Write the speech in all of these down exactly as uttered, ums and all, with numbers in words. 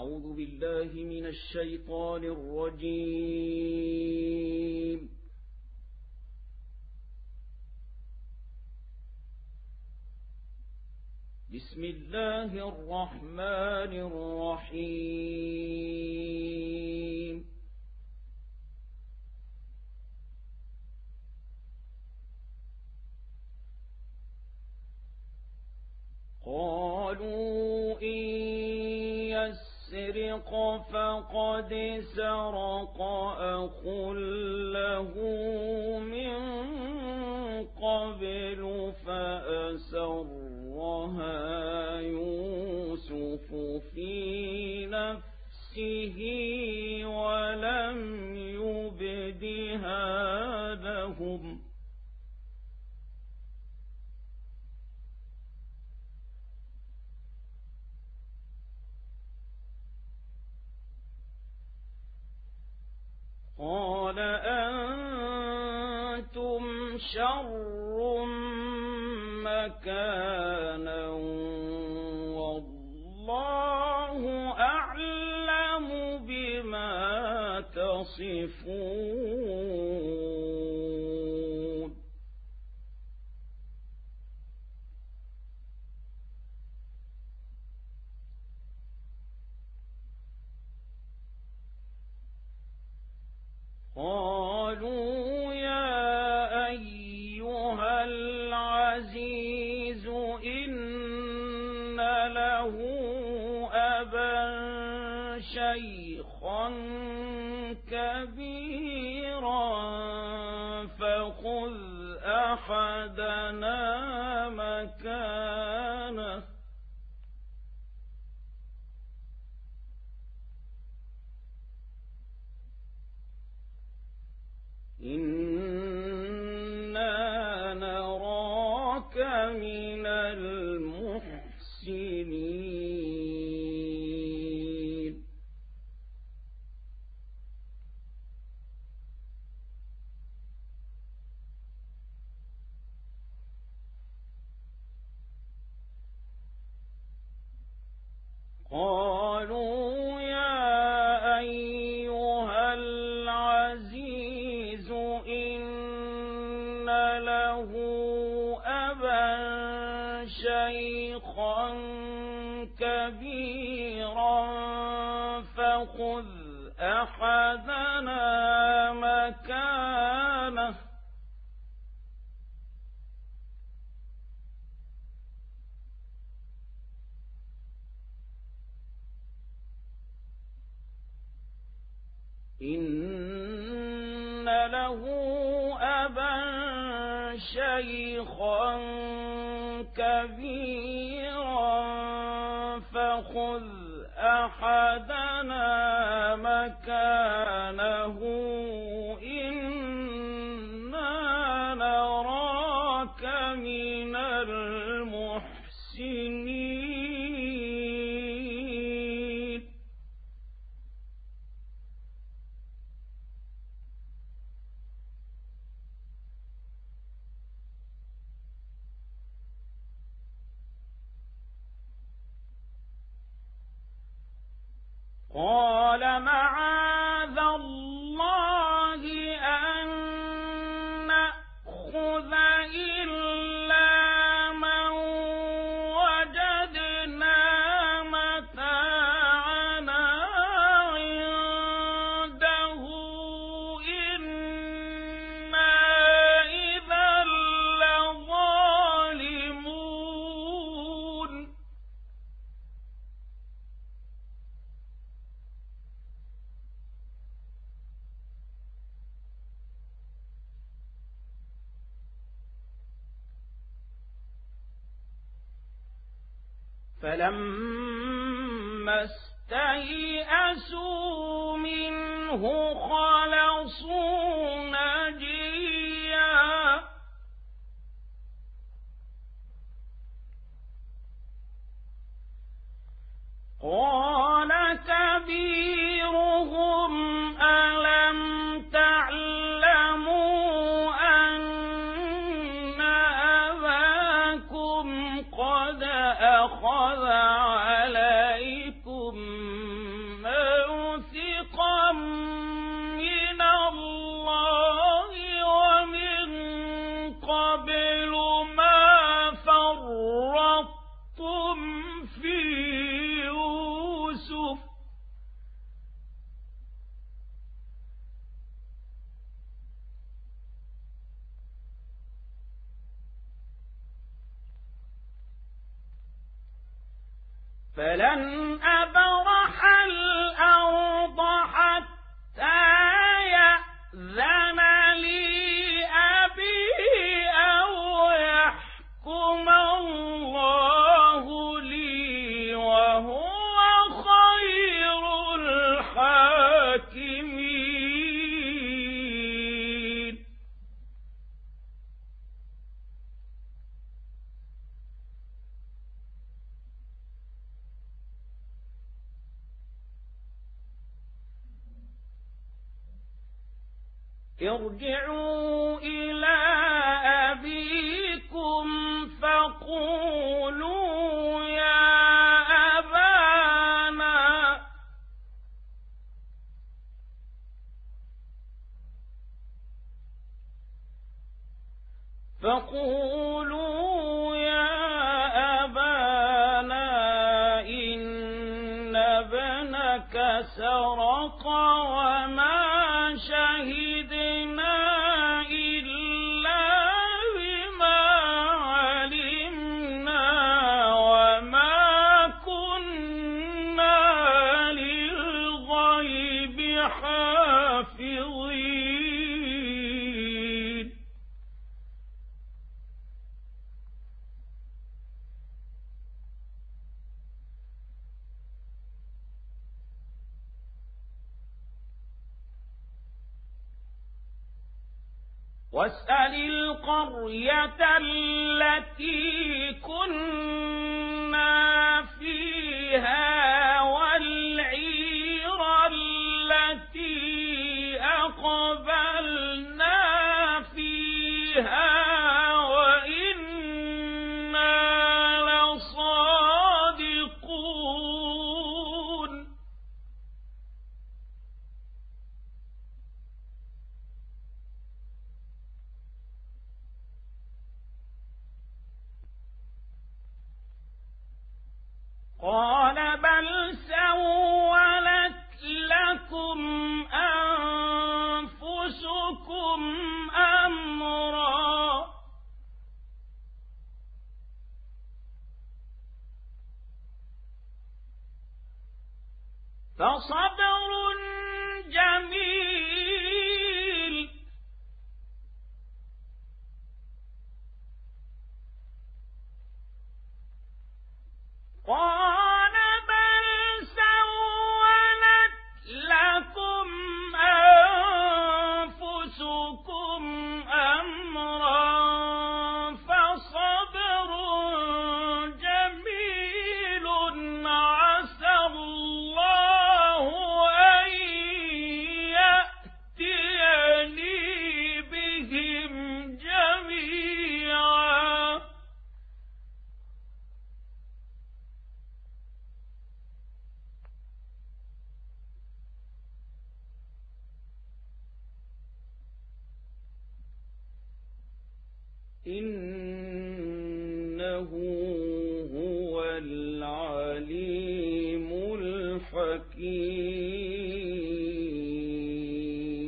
أعوذ بالله من الشيطان الرجيم. بسم الله الرحمن الرحيم. قالوا إن يسرق فقد سرق أخ له من قبل فأسرها يوسف في نفسه ولم يبدها لهم. قال أنتم شر مكانا والله أعلم بما تصفون. قالوا يا أيها العزيز إن له أبا شيخا كبيرا فخذ أحدنا مكانه إنا نراك من المحسنين. قالوا يا أيها العزيز إن له أبا شيخا كبيرا فخذ أحدنا مكانه إن له أبا شيخا كبيرا فخذ أحدنا مكانه إنا نراك من المحسنين. قال معاذ الله أن نأخذ إلا من وجدنا متاعنا عنده إنا إذا لظالمون. فلما استيئسوا منه خلصوا نجيا قال كبيرهم ألم تعلموا أن أباكم قد أخذ عليكم فلن أبرح الأرض حتى يأذن لي أبي أو يحكم الله لي وهو خير الحاكمين. ارجعوا إلى أبيكم فقولوا يا أبانا فقولوا يا أبانا إن ابنك سرق وما شهدنا إلا بما علمنا وما كنا للغيب حافظين. واسأل القرية التي كنا فيها والعير التي أقبلنا فيها وإنا لصادقون. قال بل سولت لكم أنفسكم أمرا فصبر جميل قال بل سولت لكم أنفسكم أمرا فصبر جميل عسى الله أن يأتيني بهم جميعا إنه هو العليم الحكيم.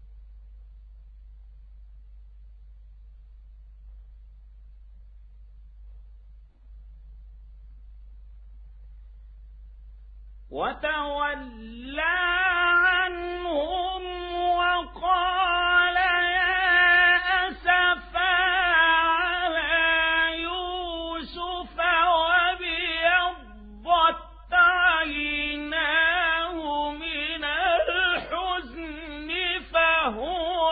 وتولى عنهم وقال يا أسفا على يوسف وابيضت عيناه من الحزن فهو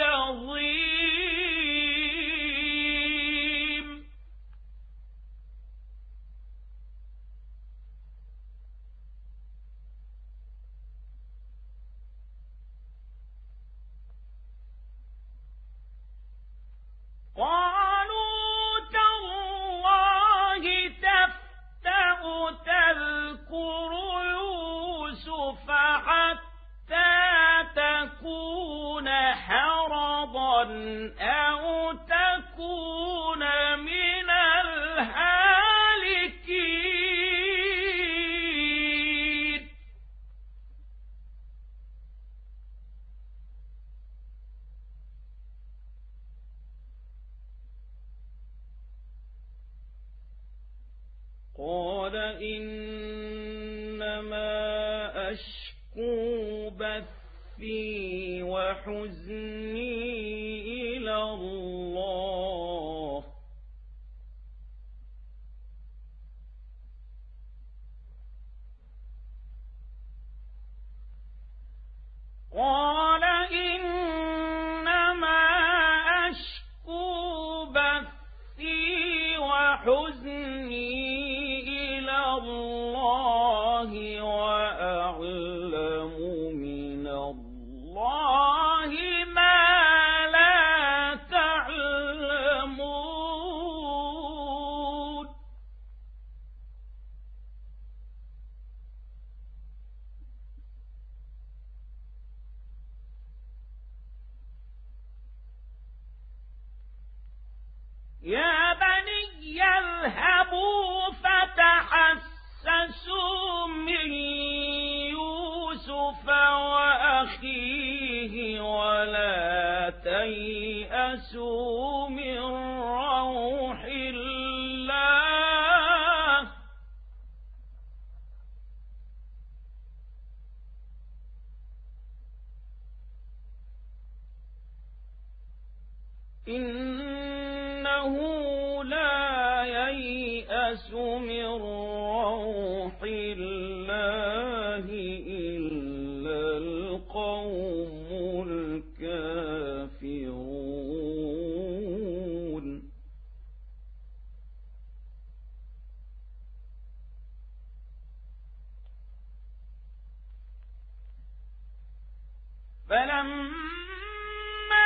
كظيم. أشكو بثي وحزني إلى الله قال إنما أشكو بثي وحزني إلى الله وأعلم من الله ما لا تعلمون يا بني اذهبوا فتحسسوا من يوسف وأخيه ولا تيأسوا من روح الله إنه لا ييأس من روح الله إلا القوم الكافرون فلما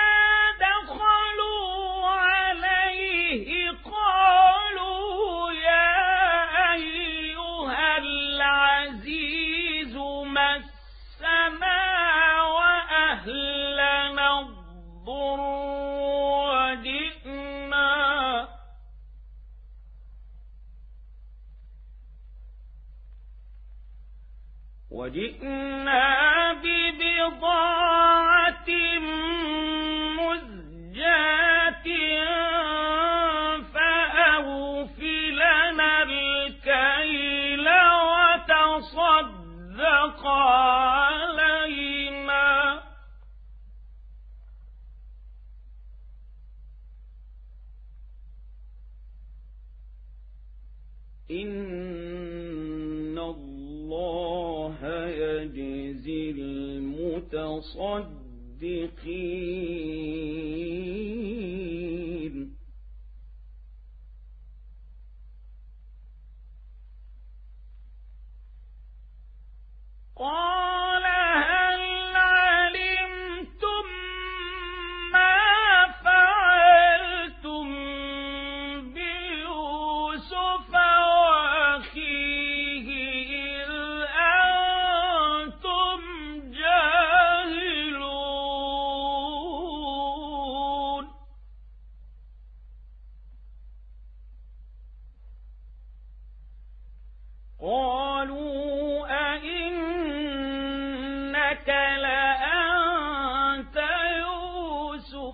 دخلوا عليه قالوا يا أيها العزيز مسنا وأهلنا الضر وجئنا وجئنا ببضاعة مزجاة فأوف لنا الكيل وتصدق علينا إن الله يجزي المتصدقين قال هل علمتم ما فعلتم بيوسف وأخيه إذ أنتم جاهلون قالوا أئنك لأنت يوسف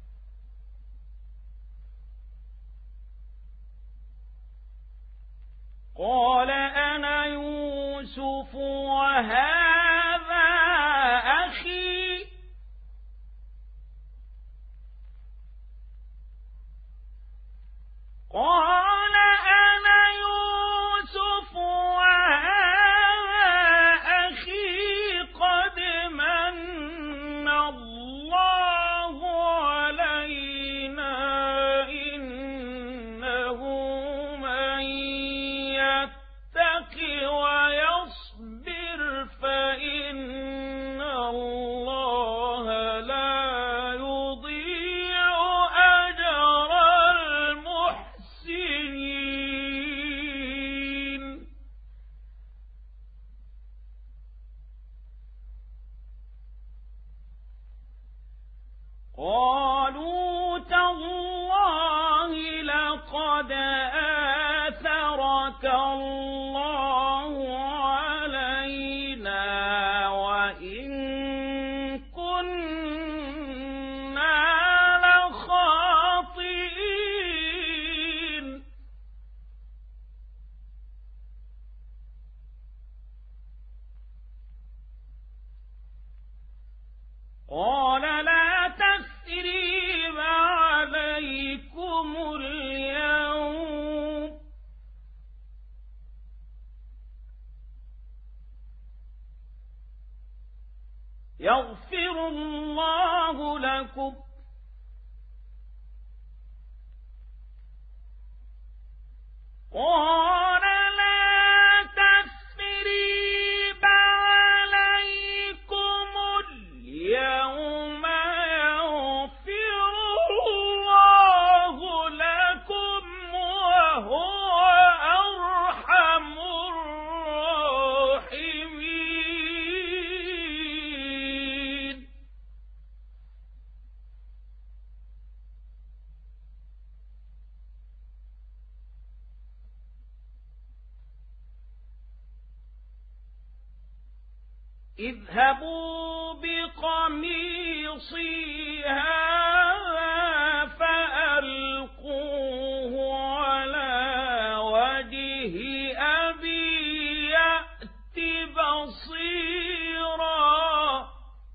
قال أنا يوسف وهذا أخي قال أنا يوسف وهذا أخي قد من الله علينا إنه من يتق ويصبر فإن يغفر الله لكم. قال لا تثريب عليكم اليوم يغفر الله لكم وهو أرحم الراحمين. اذهبوا بقميصي هذا فألقوه على وجه أبي يأت بصيرا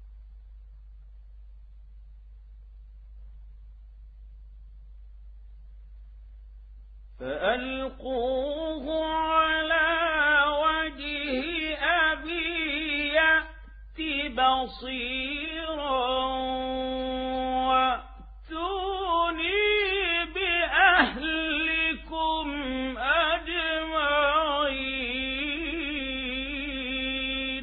فألقوه على وجه أبي بصيرا وأتوني بأهلكم أجمعين.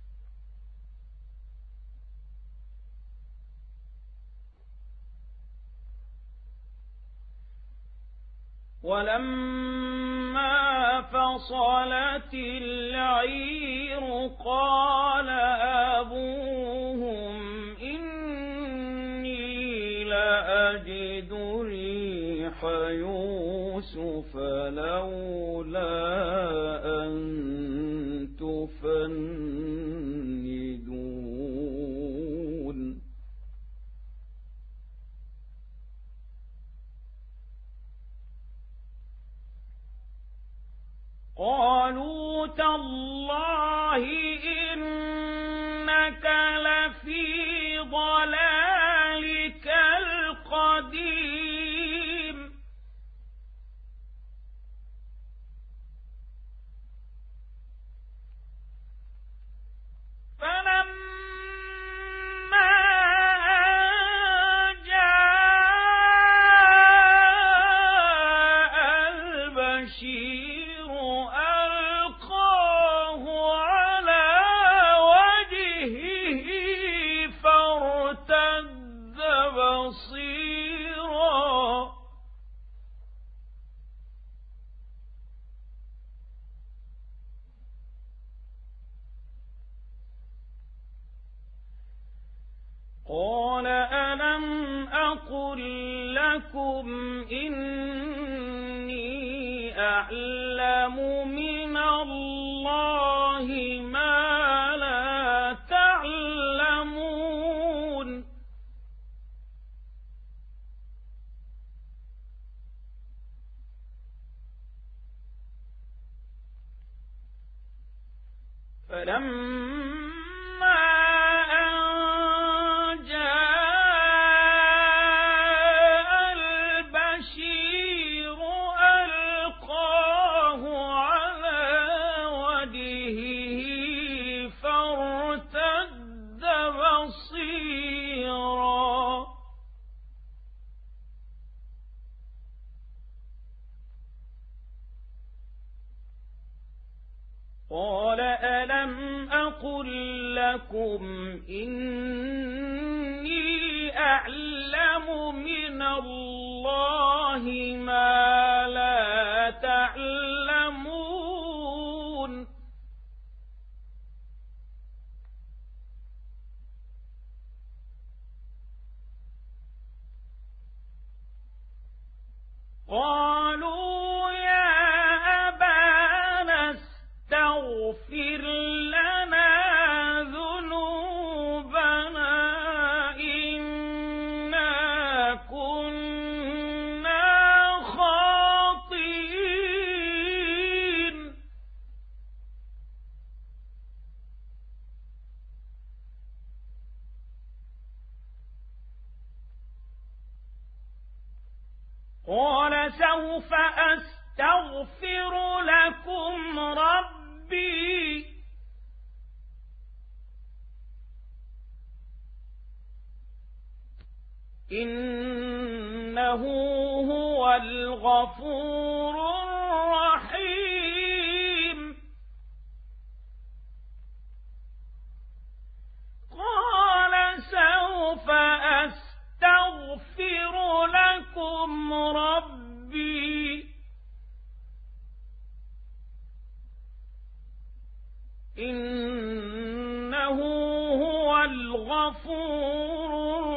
ولما فصلت العير قال أبوهم إني لأجد ريح يوسف لولا أن تفندون. قالوا تالله إنك لفي ضلالك القديم. فلما جاء البشير ألقاه على وجهه فارتد بصيرا قال ألم أقل لكم إني أعلم من الله ما لا تعلمون. فلما أن جاء البشير ألقاه على وجهه فارتد بصيرا قال ألم أقل لكم إني أعلم من الله ما لا تعلمون. قالوا يا أبانا استغفر لنا ذنوبنا إنا كنا خاطئين. قال سوف أستغفر لكم ربي إنه هو الغفور الرحيم. قال سوف أستغفر لكم ربي إنه هو الغفور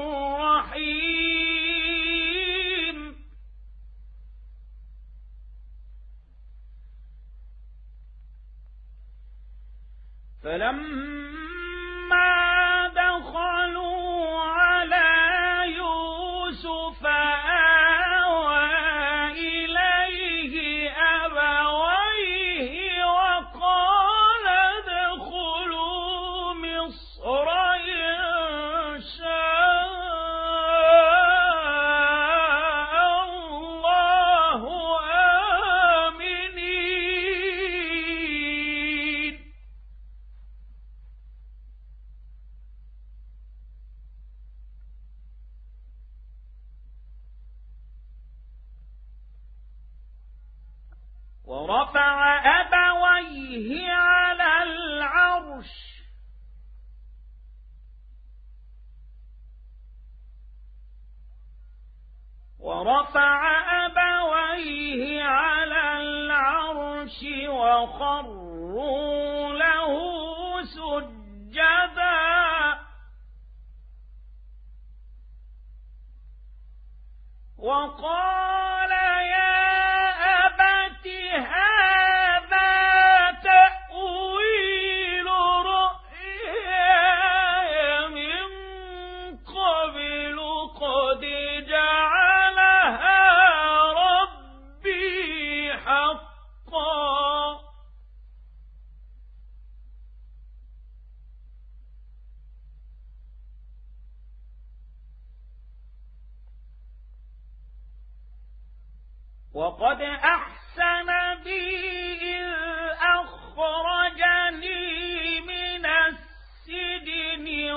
الرحيم. فلما دخلوا على يوسف آوى إليه أبويه وقال ادخلوا مصر إن شاء الله آمنين. ورفع أبويه على العرش ورفع أبويه على العرش وخروا له سجدا وقال يا أبت هذا تأويل رؤياي من قبل قد جعلها ربي حقا. وقد أحسن بي إذ أخرجني من السجن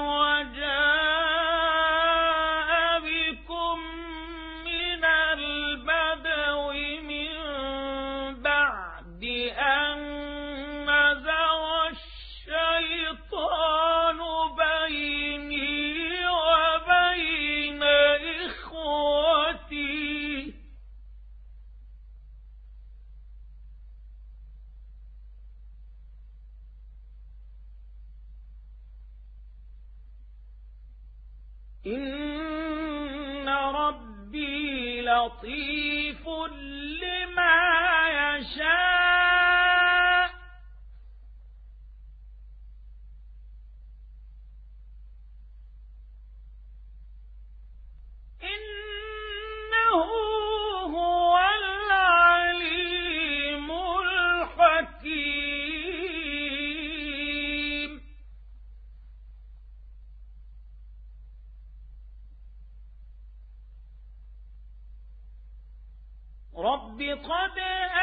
وجاء بكم من البدو من بعد أن نزغ الشيطان بيني وبين إخوتي إن ربي لطيف لما يشاء إنه هو العليم الحكيم. رب قد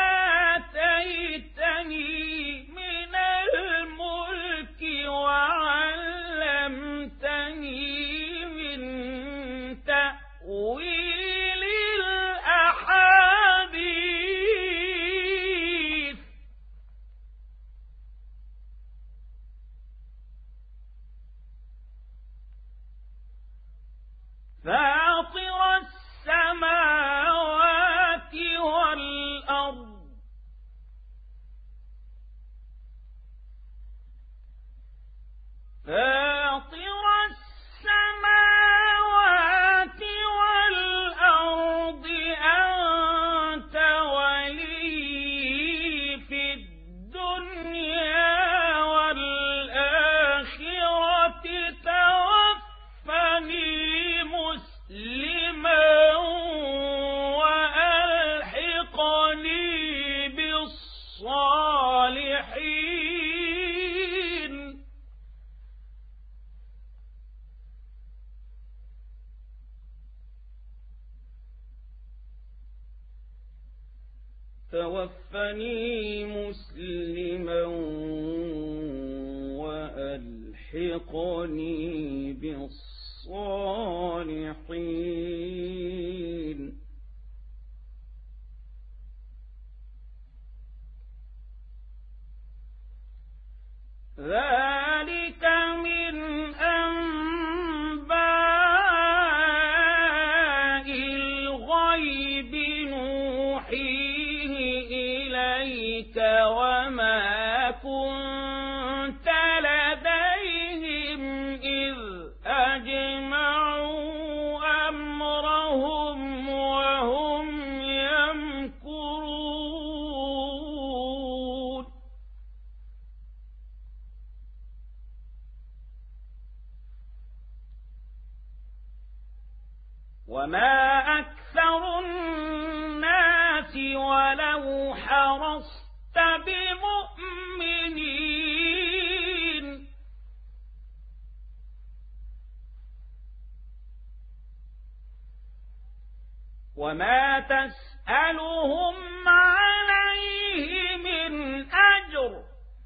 آتيتني من الملك وعلمتني من تأويل الأحاديث فاطر السماوات والأرض فاطر السماوات والأرض أنت ولي في الدنيا والآخرة توفني مسلما وألحقني بالصالحين. توفني مسلما وألحقني بالصالحين. الصالحين. ذلك من أنباء الغيب نوحيه إليك وما كنت لديهم إذ أجمعوا أمرهم وهم يمكرون. وما أكثر الناس ولو حرصت بمؤمنين. وما تسألهم عليه من أجر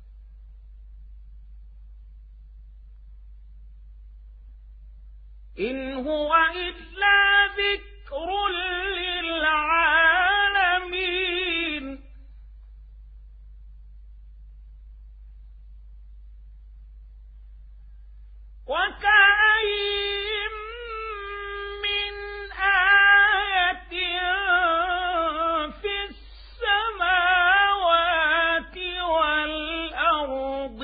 إن هو إلا ذكر للعالمين. وكأين من آية في السماوات والأرض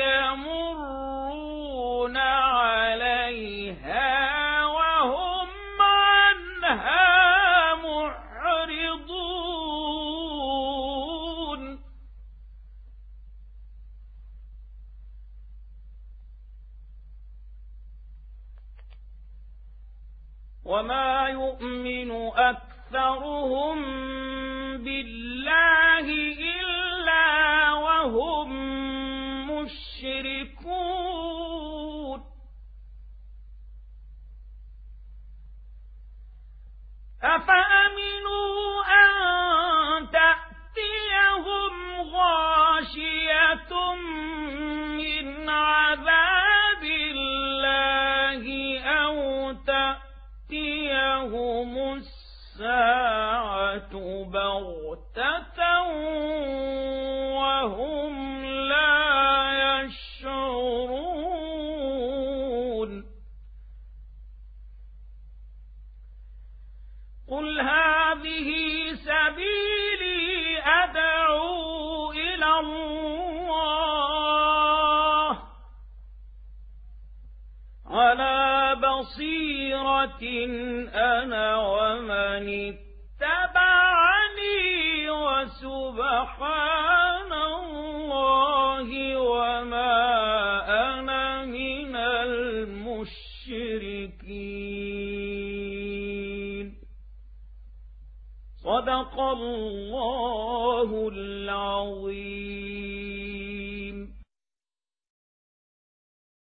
يمرون عليها وهم عنها معرضون. وما يؤمن أكثرهم بالله إلا وهم مشركون. أفأمنوا أن تأتيهم غاشية من عذاب الله أو تأتيهم الساعة بغتة وهم لا يشعرون. قل هذه سبيلي أدعو إلى الله على بصيرة أنا ومن اتبعني وسبحان الله وما أنا من المشركين. صدق الله العظيم.